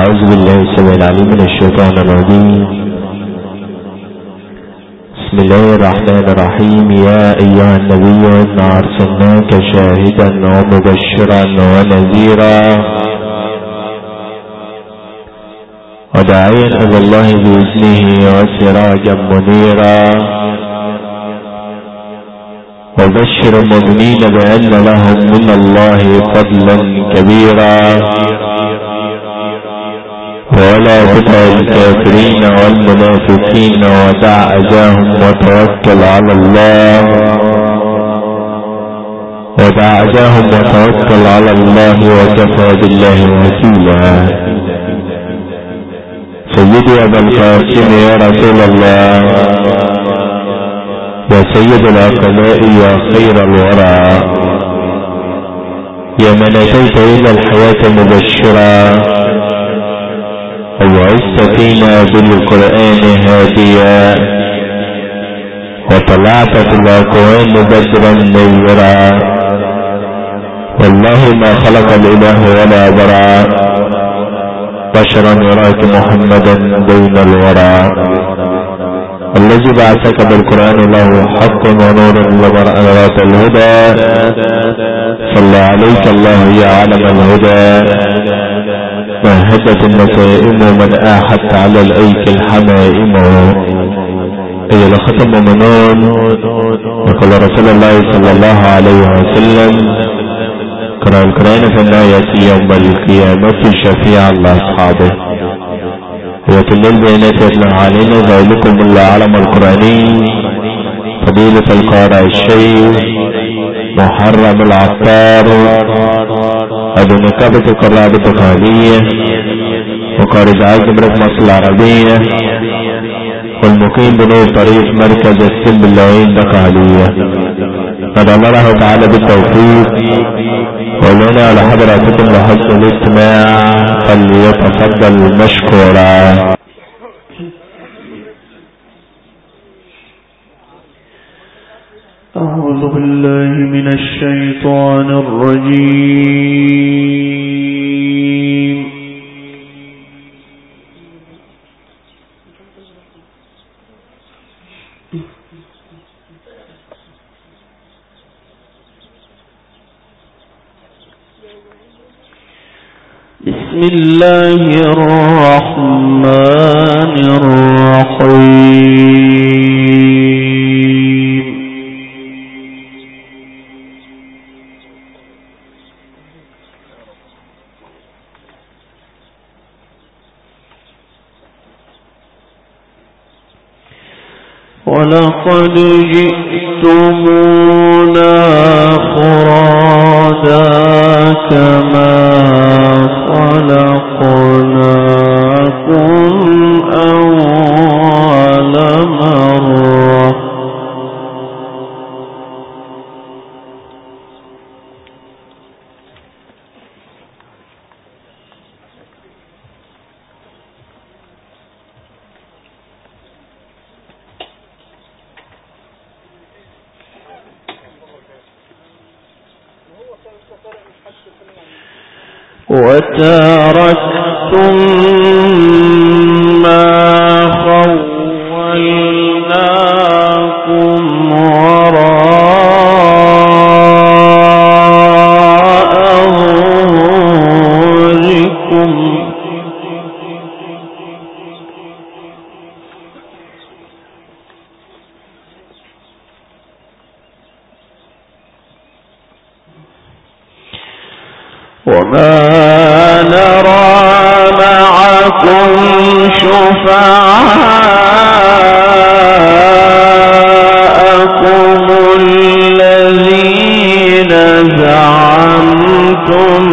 أعوذ بالله السميع العليم من الشيطان الرجيم. بسم الله الرحمن الرحيم. يا أيها النبي إنا أرسلناك شاهدا ومبشرا ونذيرا وداعيا إلى الله بإذنه وسراجا منيرا وبشر المؤمنين بأن لهم من الله فضلا كبيرا ولا تطع الكافرين والمنافقين ودع أذاهم وتوكل على الله وكفى بالله وكيلا. سيدي أبا القاسم يا رسول الله، يا سيد العقلاء، يا خير الورى، يا من أتيت إلى الحياة مبشرا وبعثت فينا بالقرآن هاديا وطلعت في الأكوان بدرا نيرا. والله ما خلق الإله ولا برا بشرا يراك محمدا بين الورى. الذي بعثك بالقرآن له حق ونور لبرأة الهدى. صلى عليك الله يا علم الهدى. مهدت النسائم من آحت على الأيك الحمائم. أي لختم منون. وقال رسول الله صلى الله عليه وسلم: قرأ القرآن فلا يأتي يوم القيامة شفيعا لأصحابه. وكل البيانات يتلى علينا ذلكم الله علم القرآني فضيلة القارئ الشيخ محرم العطار أبو نقابة القرابة التقالية وقارئ دعاية جمهورية مصر العربية والمقيم بنور طريق مركز السلم اللعين التقالية. ندعو الله تعالى بالتوفيق ولنا على حضراتكم لحسن الاستماع فليتفضل مشكورا. أعوذ بالله من الشيطان الرجيم. بسم الله الرحمن الرحيم. ولقد جئتمونا فرادا كما خلقناكم أول مرة. وتركتم ما خولناكم وراء ظهوركم وما نرى معكم شفعاءكم الذين زعمتم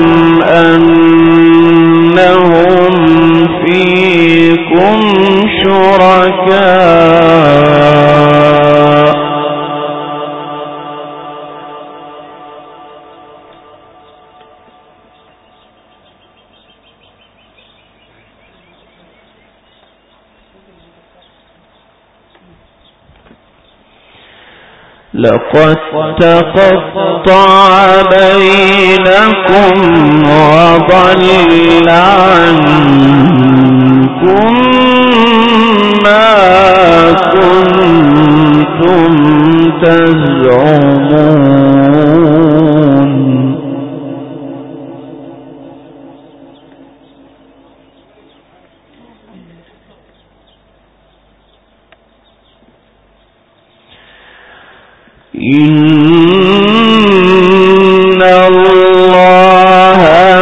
أنهم فيكم شركاء لقد تقطع بينكم وضل عنكم ما كنتم تزعمون. إن الله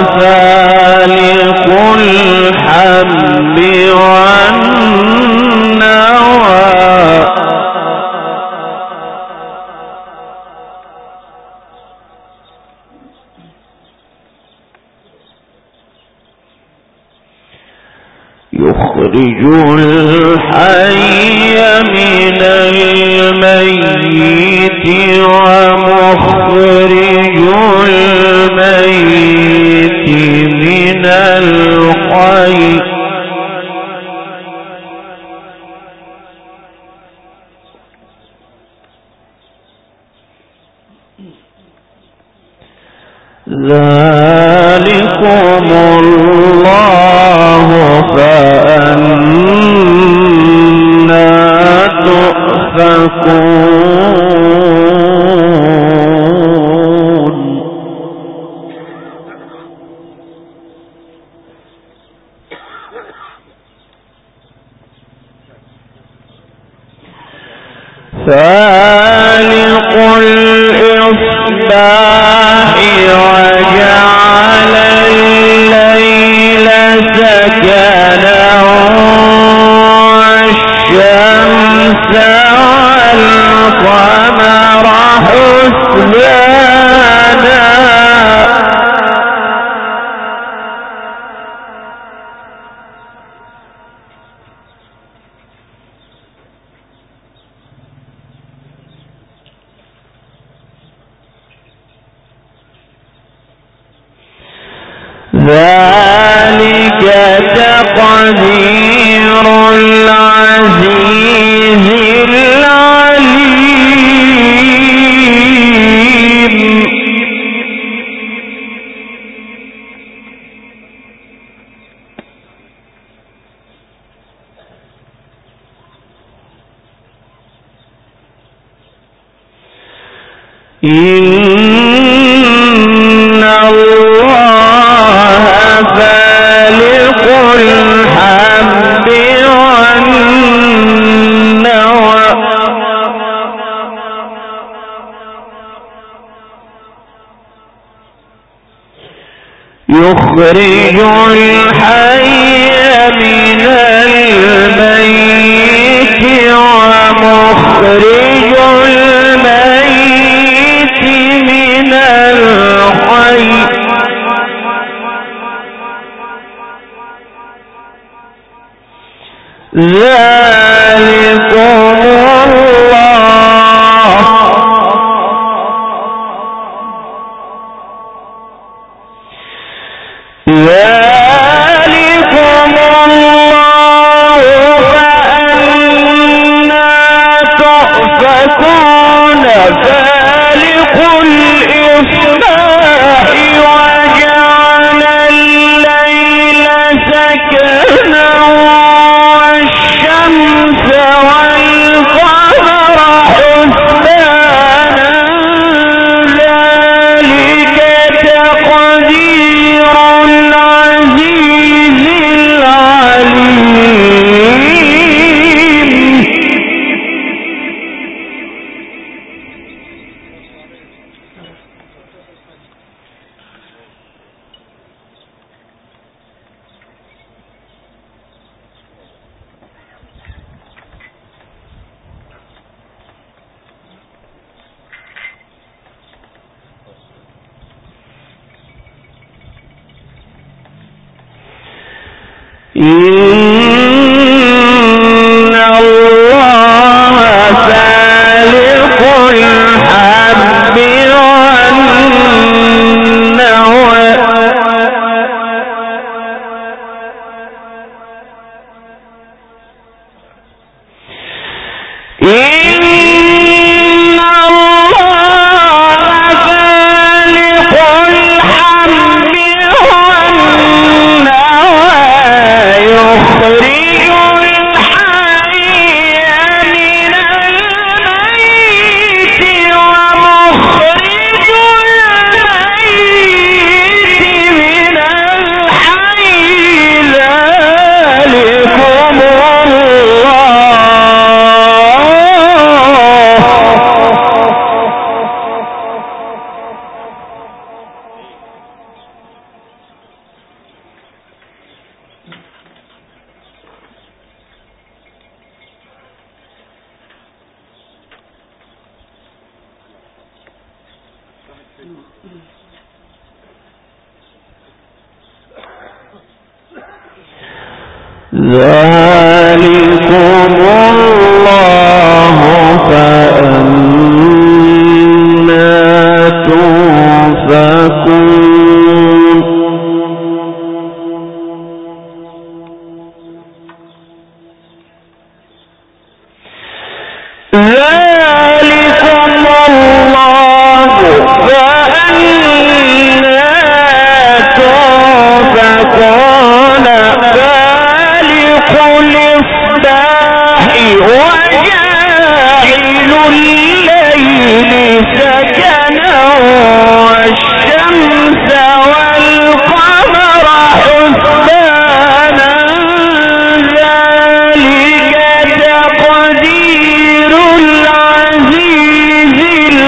فالق الحب والنوى يخرج الحي من الميت ومخرج الميت من الحي ذلكم الله فأنا تؤفكون. فالق الإصباح وجعل الليل سكنا والشمس والقمر حسبانا ذلك تقدير العزيز العليم. إن الله فالق الحب والنوى يخرج الحي من الميت ومخرج الميت من الحي ذلكم الله فأنا تؤفكون. فالق الإصباح وجعل الليل سكنا والشمس والقمر حسبانا ذلك تقدير العزيز العليم. إن الله فالق الحب والنوى إن الله ذلكم الله فأنا تؤفكون ذلكم الله فأنا تؤفكون الإصباح وجاعل الليل سكنا والشمس والقمر حسبانا ذلك تقدير العزيز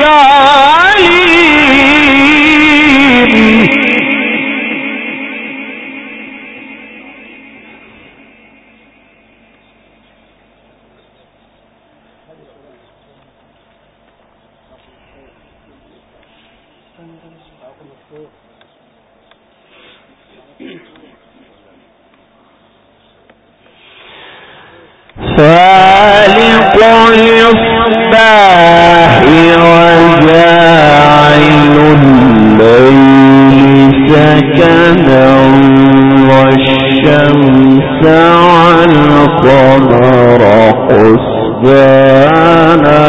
العليم فالق الإصباح وجاعل الليل سكنا والشمس والقمر حسبانا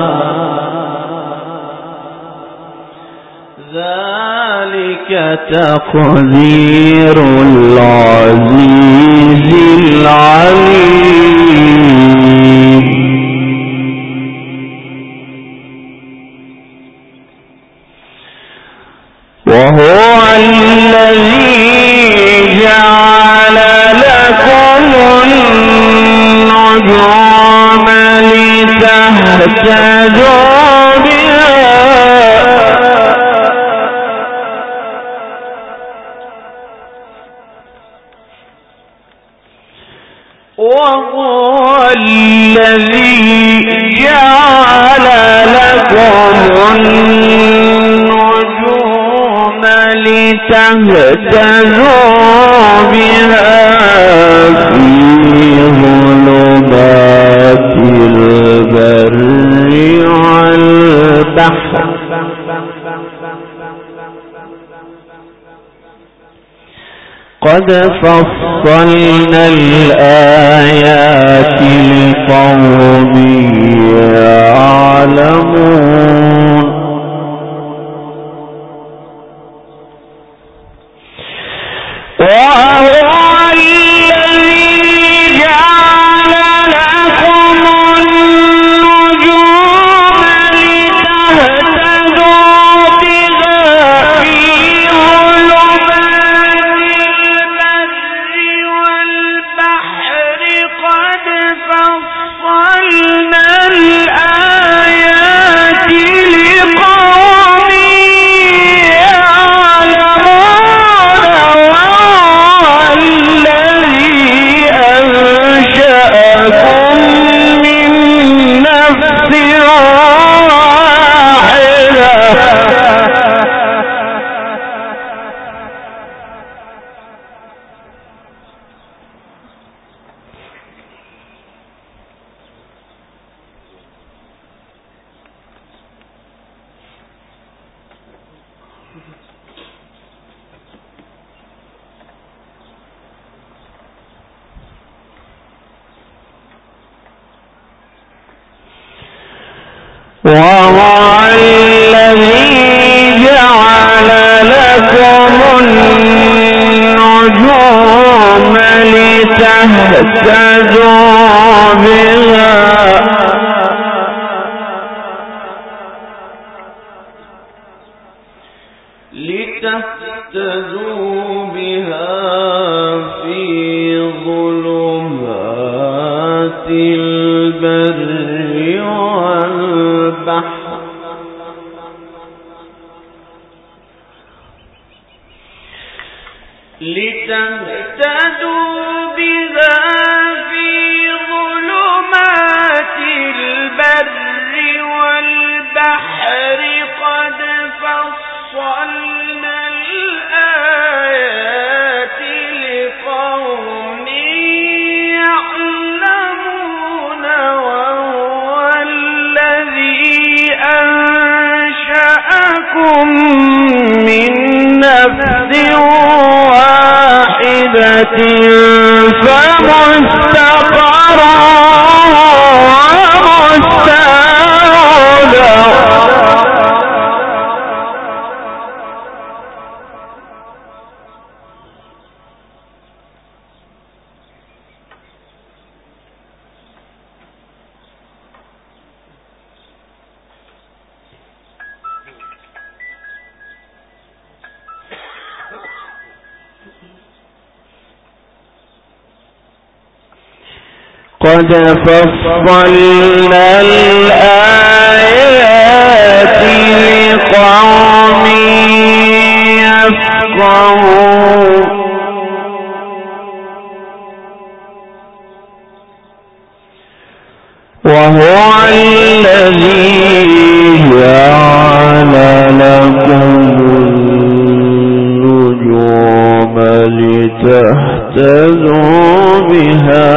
ذلك تقدير العزيز العليم وهو الذي جعل لكم النجوم لتهتدوا بها وهو الذي جعل لكم النجوم لتهتدوا بها في ظلمات البر والبحر قد فصلنا الآيات لقوم يعلمون وهو الذي جعل لكم النجوم لتهتدوا بها في ظلمات والبحر قد فصلنا الآيات لقوم يعلمون وهو الذي أنشأكم من نفس واحدة وهو الذي جعل لكم النجوم لتهتدوا بها في ظلمات البر والبحر لتهتدوا بها في ظلمات البر والبحر قد فصلنا الآيات لقوم يعلمون وهو الذي أنشأكم من نفس واحدة فمستقر قد فصلنا الآيات لقوم يفقهون وهو الذي جعل لكم النجوم لتهتدوا بها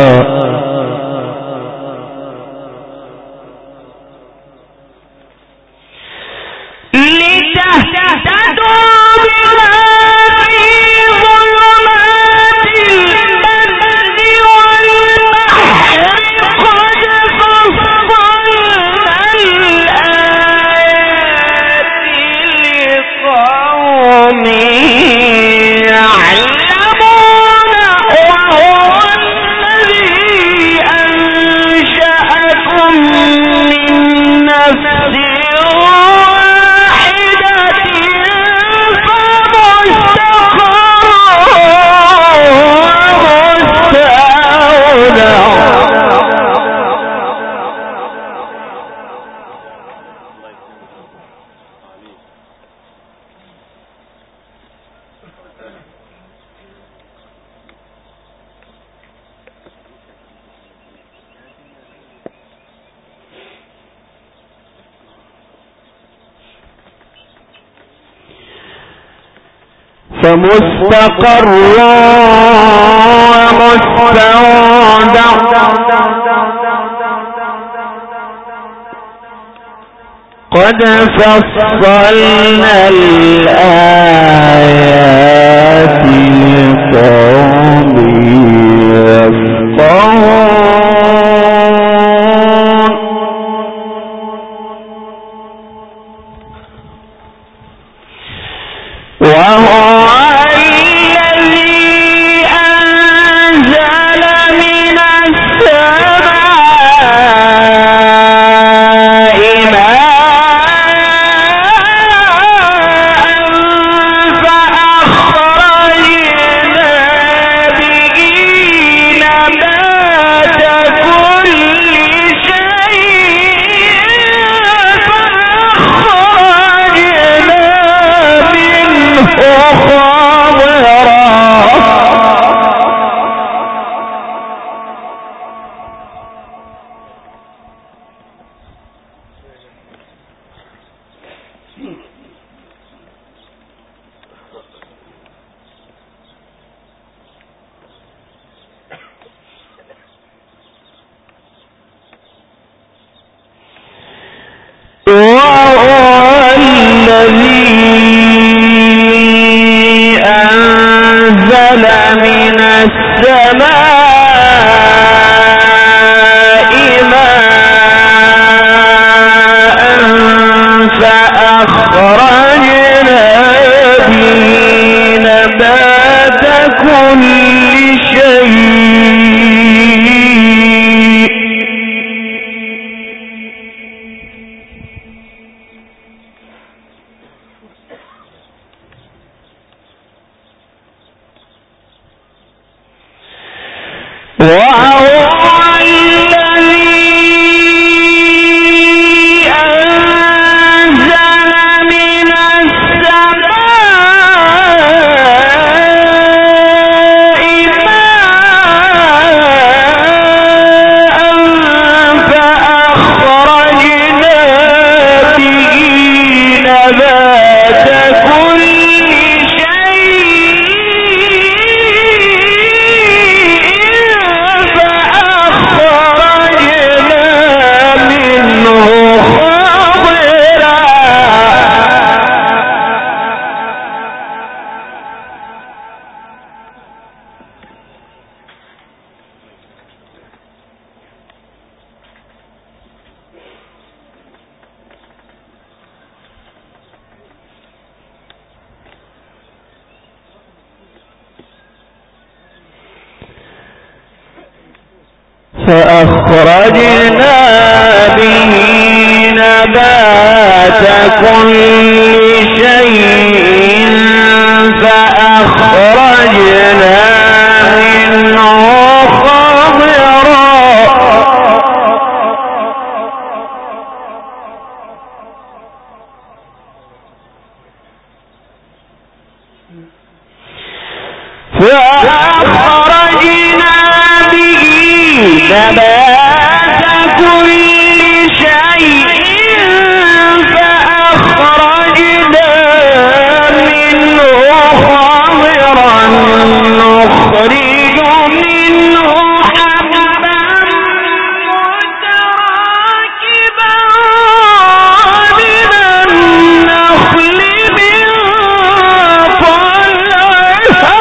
فمستقر ومستودع قد فصلنا الآيات لقوم يفقهون وهو من فأخرجنا به نبات كل شيء فأخرجنا منه خضرا نبات كل شيء فأخرجنا منه خضرا نخرج منه حبا متراكبا من النخل من طلعها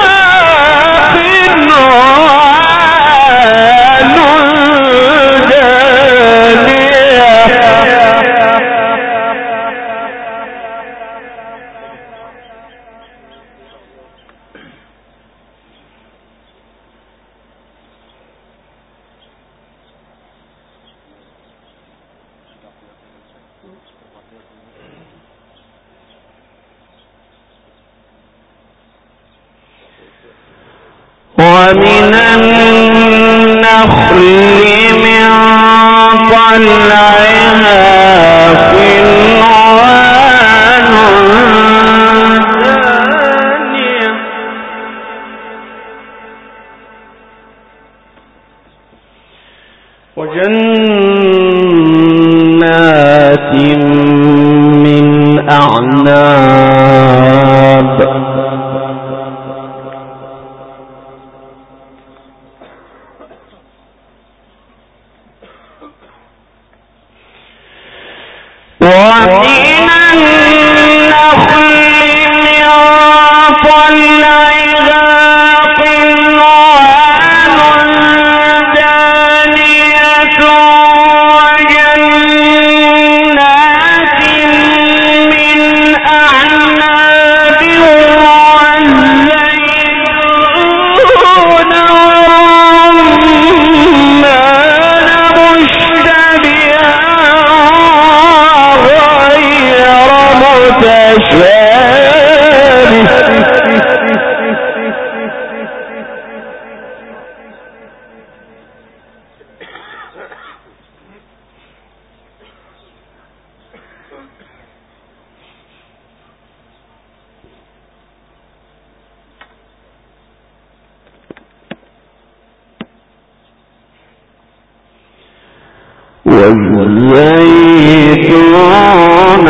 ومن النخل من طلعها قنوان دانية وجنات من أعناب ومن النخل من طلعها قنوان دانية وجنات من أعناب والزيتون والرمان مشتبها والزيتون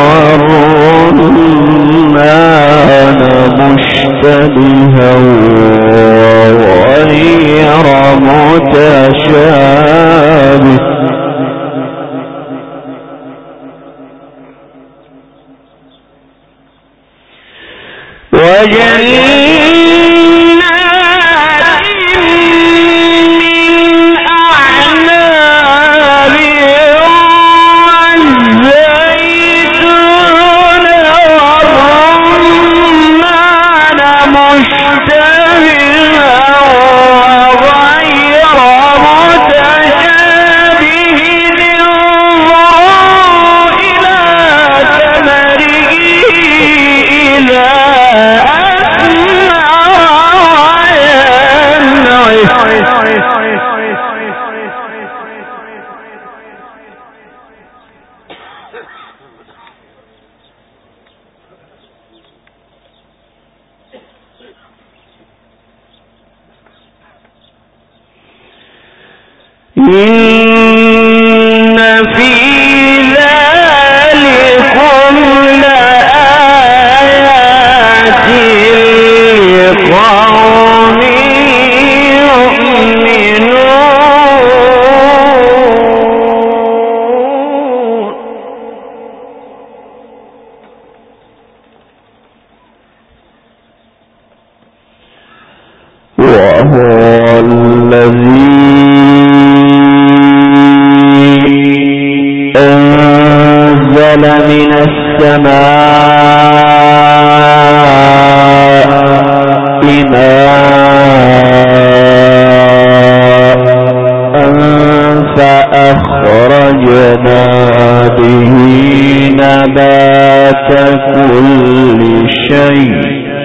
والرمان مشتبها وغير متشابه إن في ذلكم لآيات لقوم يؤمنون وهو الذي أنزل من السماء ماء نبات كل شيء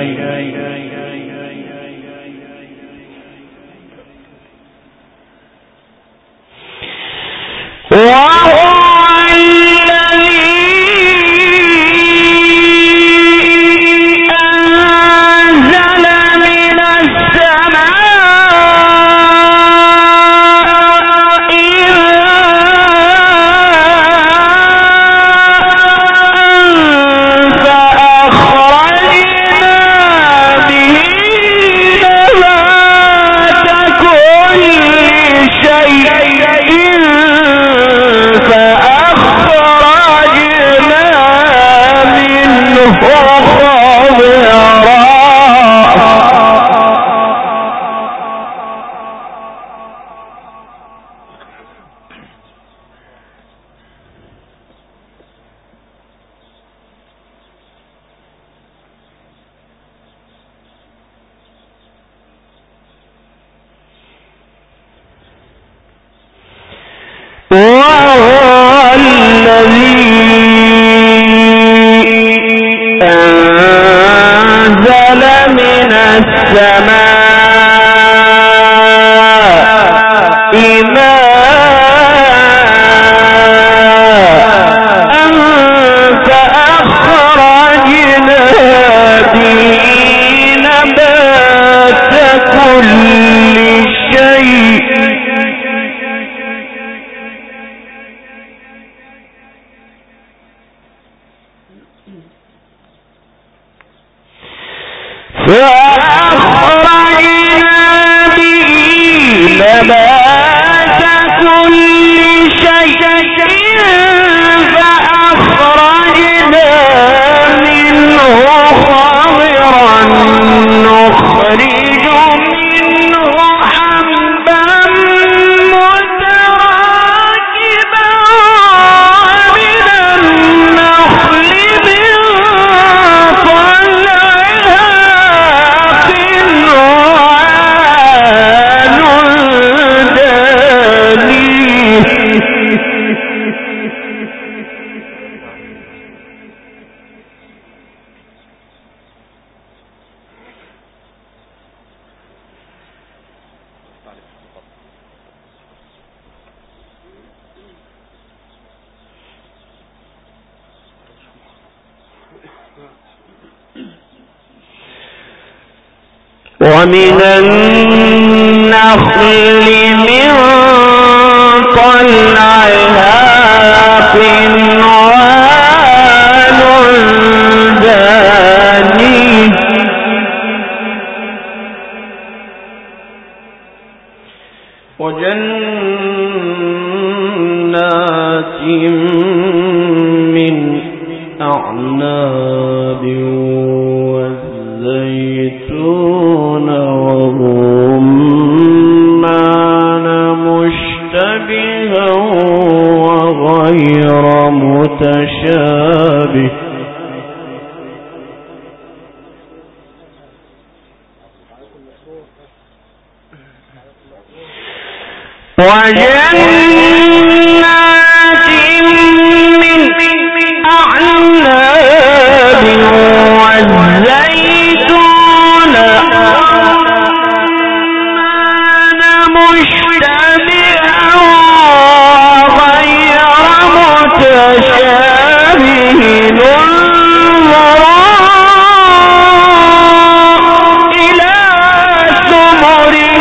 ومن النخل من طلعها قنوان دانيه وجنات من أعناب والزيتون والرمان مشتبها وغير متشابه وجنات من أعناب والزيتون والرمان مشتبها وغير متشابه انظروا إلى ثمره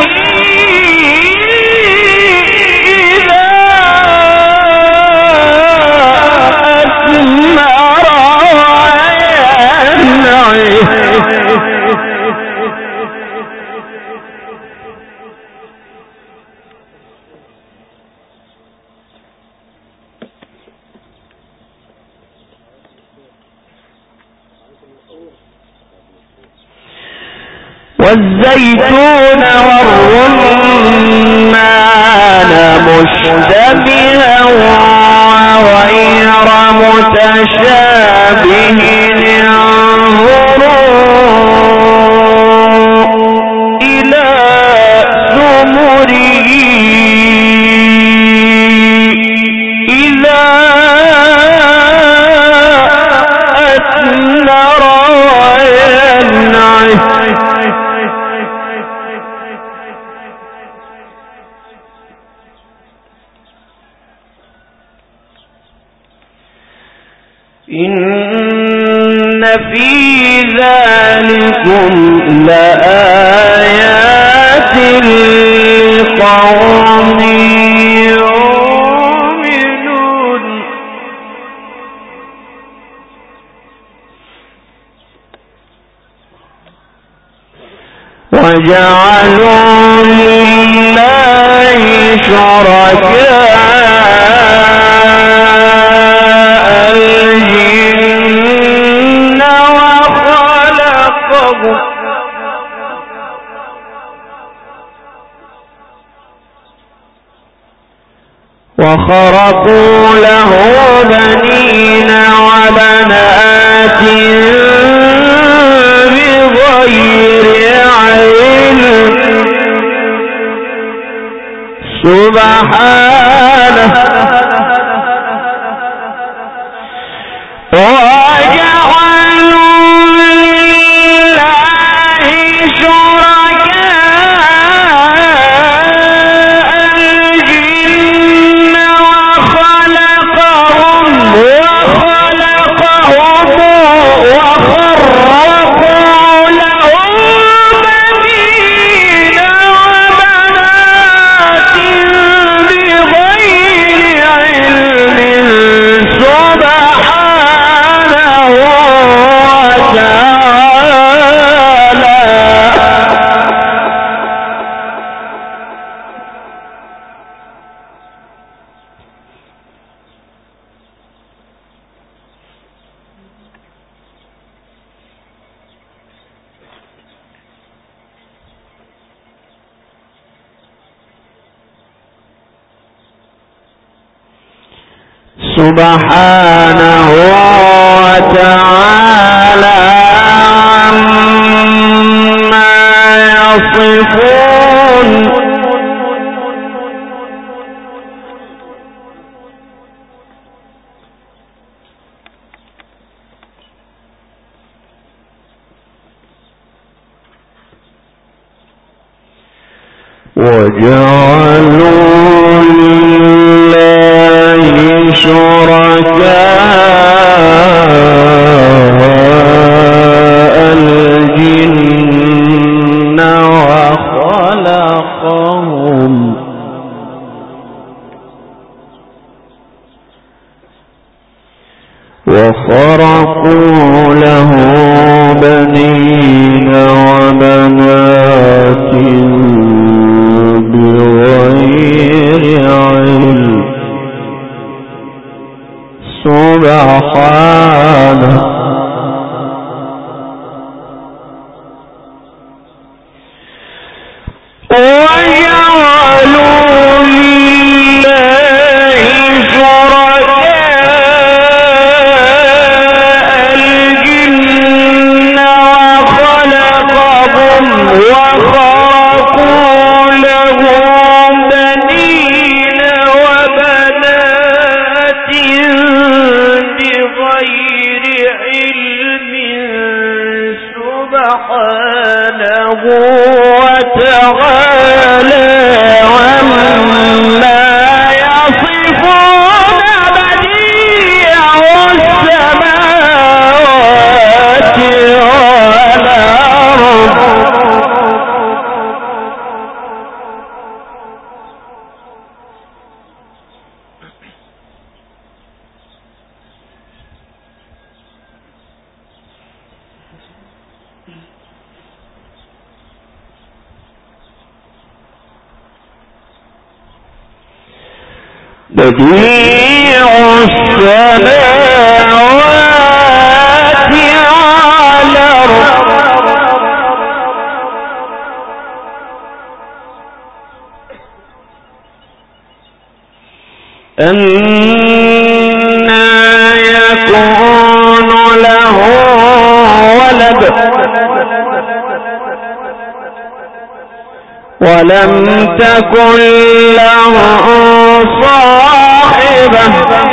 والزيتون والرمان مشتبها وغير متشابه انظروا إلى ثمره إذا في ذلكم لآيات لقوم يؤمنون وجعلوا لله شركاء الجن وخرقوا له بنين وبنات بغير علم سبحانه سبحانه وتعالى عما يصفون وجعلوا شركاء الجن وخرقوا له بنين وبنات بغير علم سبحانه بديع السماوات على أنى يكون له ولد ولم تكن له صاحبة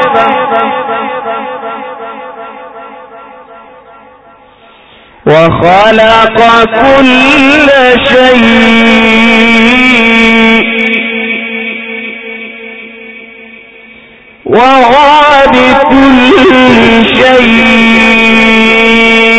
وخلق كل شيء وهو بكل شيء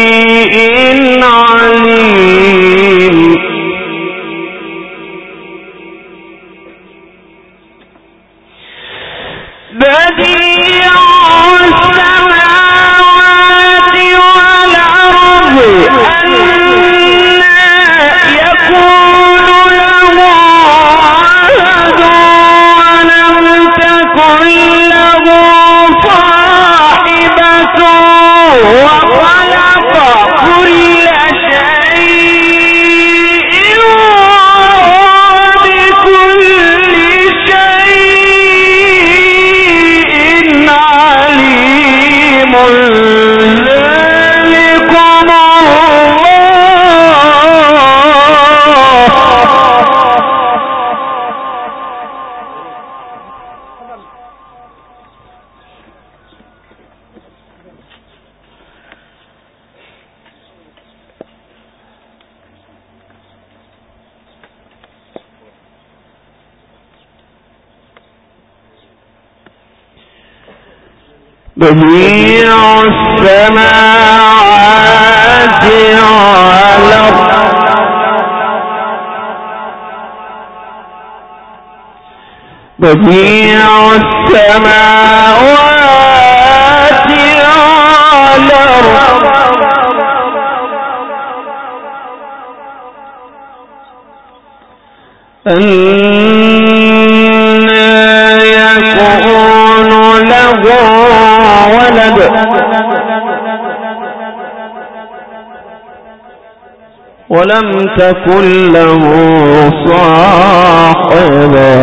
بديع السماوات والأرض بديع السماوات والأرض يكون له ولد ولم تكن له صاحبة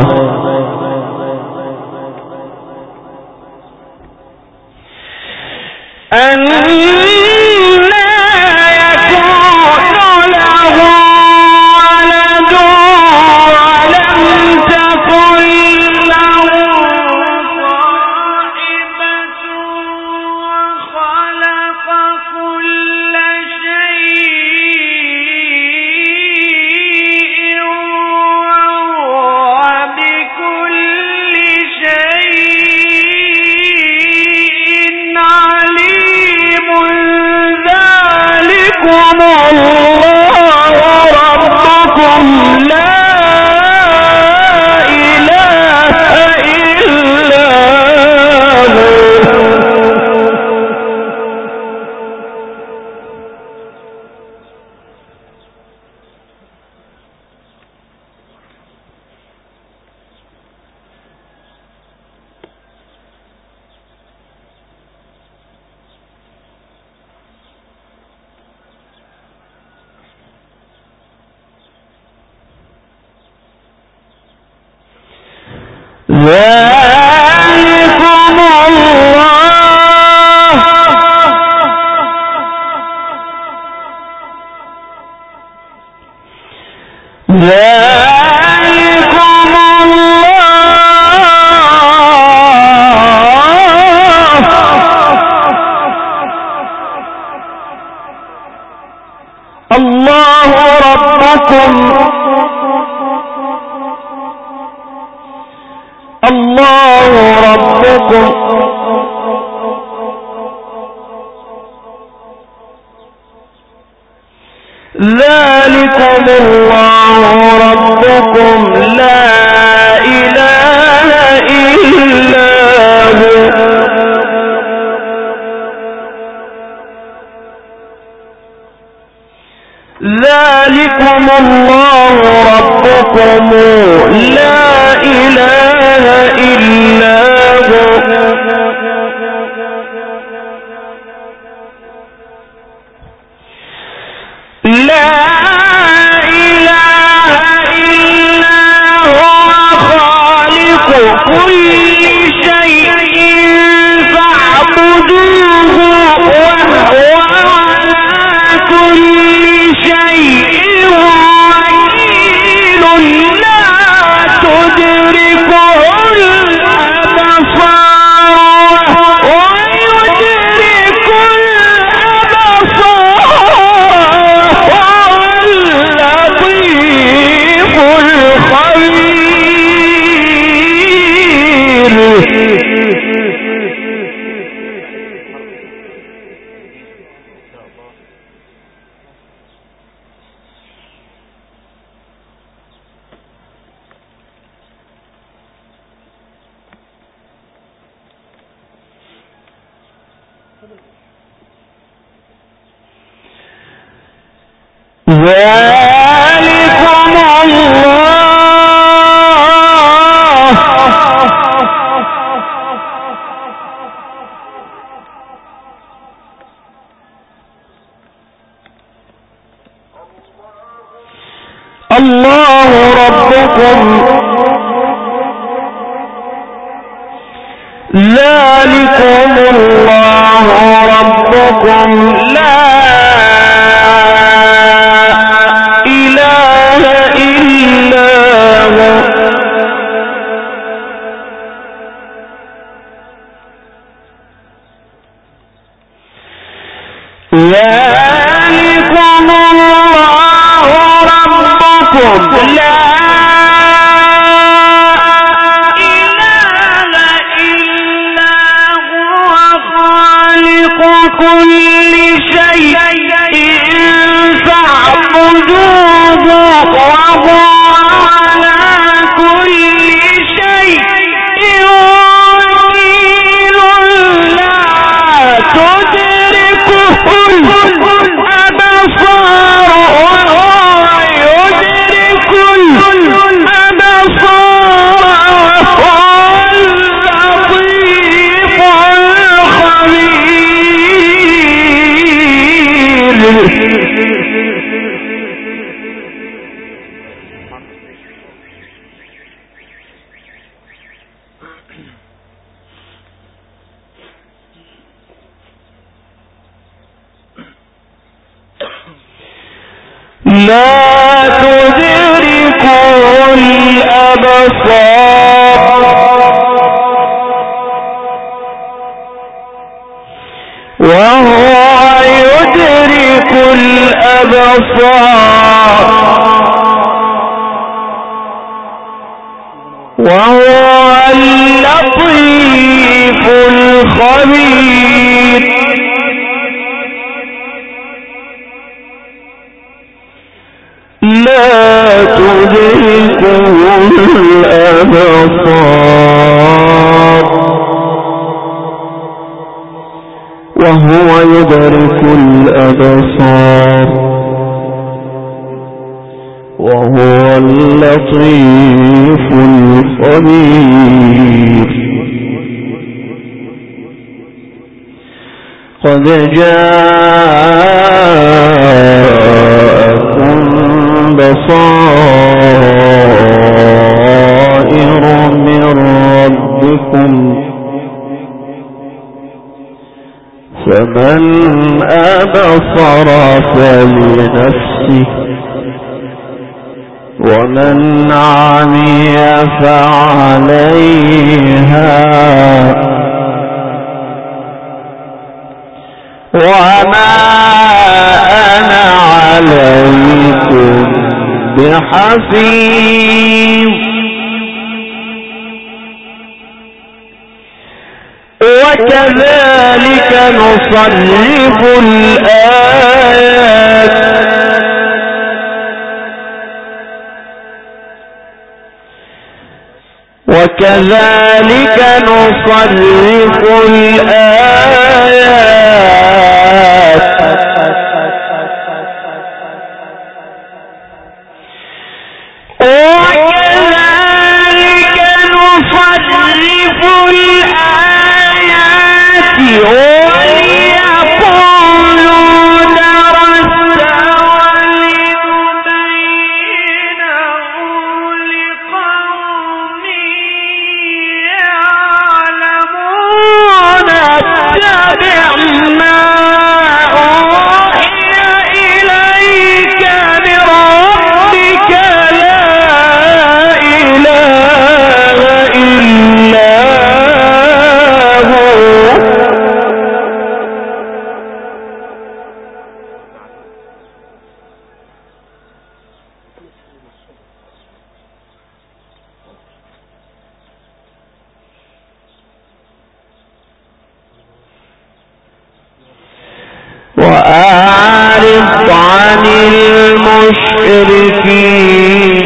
ذلكم الله الله ربكم الله ربكم ذلكم الله ربكم لا إله إلا هو ذلكم الله ربكم لا إله إلا هو لا إله إلا هو خالق كل شيء فاعبدوه وهو على كل شيء وكيل لا تدركه الأبصار ويدرك الأبصار اللطيف الخبير ذلكم الله ربكم ذلكم الله ربكم لا إله إلا هو ذلكم الله ربكم لا إله إلا هو لا تدركه الأبصار وهو يدرك الأبصار وهو اللطيف الخبير لا تدركه الأبصار وهو يدرك الأبصار وهو اللطيف الخبير قد جاءكم بصائر من ربكم فمن أبصر فلنفسه ومن عمي فعليها وما أنا عليكم بحفيظ وكذلك نصرف الآيات وكذلك نصرف الآيات وكذلك نصرف الآيات وليقولوا درست ولنبينه لقوم يعلمون اتبع ما أوحي إليك من ربك لا إله إلا هو وأعرض عن المشركين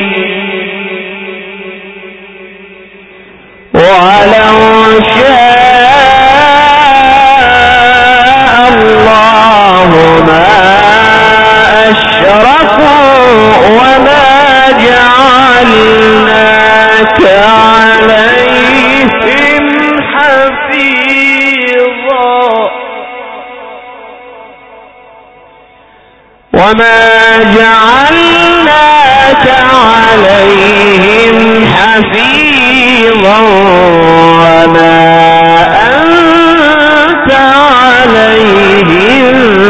ولو شاء الله ما أشركوا وما جعلناك عليهم حفيظا وما جعلناك عليهم حفيظا وما أنت عليهم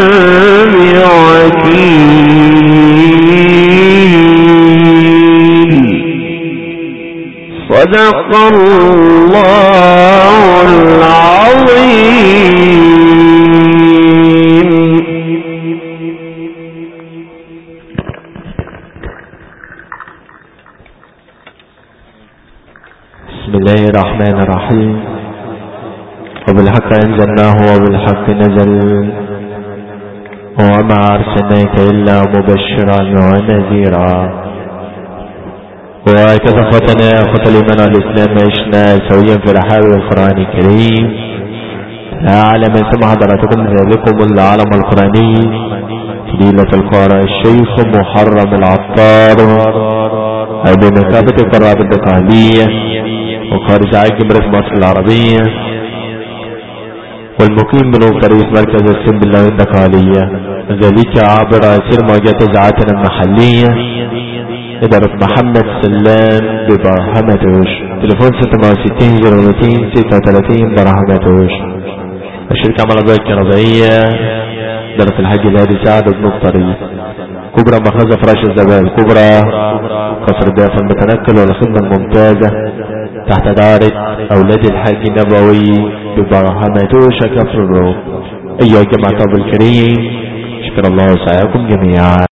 بوكيل صدق الله العظيم. بسم الله الرحمن الرحيم. وبالحق أنزلناه وبالحق نزل وما أرسلناك إلا مبشرا ونذيرا. وكذا أخوتنا أخوة الإيمان والإسلام عشنا سويا في رحاب القرآن الكريم. على من سمع حضراتكم ذلكم العالم القرآني فضيلة القارئ الشيخ محرم العطار بمكافة القراءة الدقهلية وخارج جمهورية مصر العربية والمقيم بنوفريس مركز السن بالله الدقهلية ذلك عبر سير موجات إذاعتنا المحلية إدارة محمد سلام ببرهمتوش تليفون 66 برهمتوش. الشركة عمل الأدوية الكهربائية إدارة الحاج الهادي سعد بن الطريق كبرى مخازة فراش الزبائن، كبرى قصر الضيافة المتنكل والخدمة الممتازة تحت دارة أولاد الحاج النبوي ببرهمتوشة كفر الروم. أيها الجماعة الكريم، شكر الله سعيكم جميعا.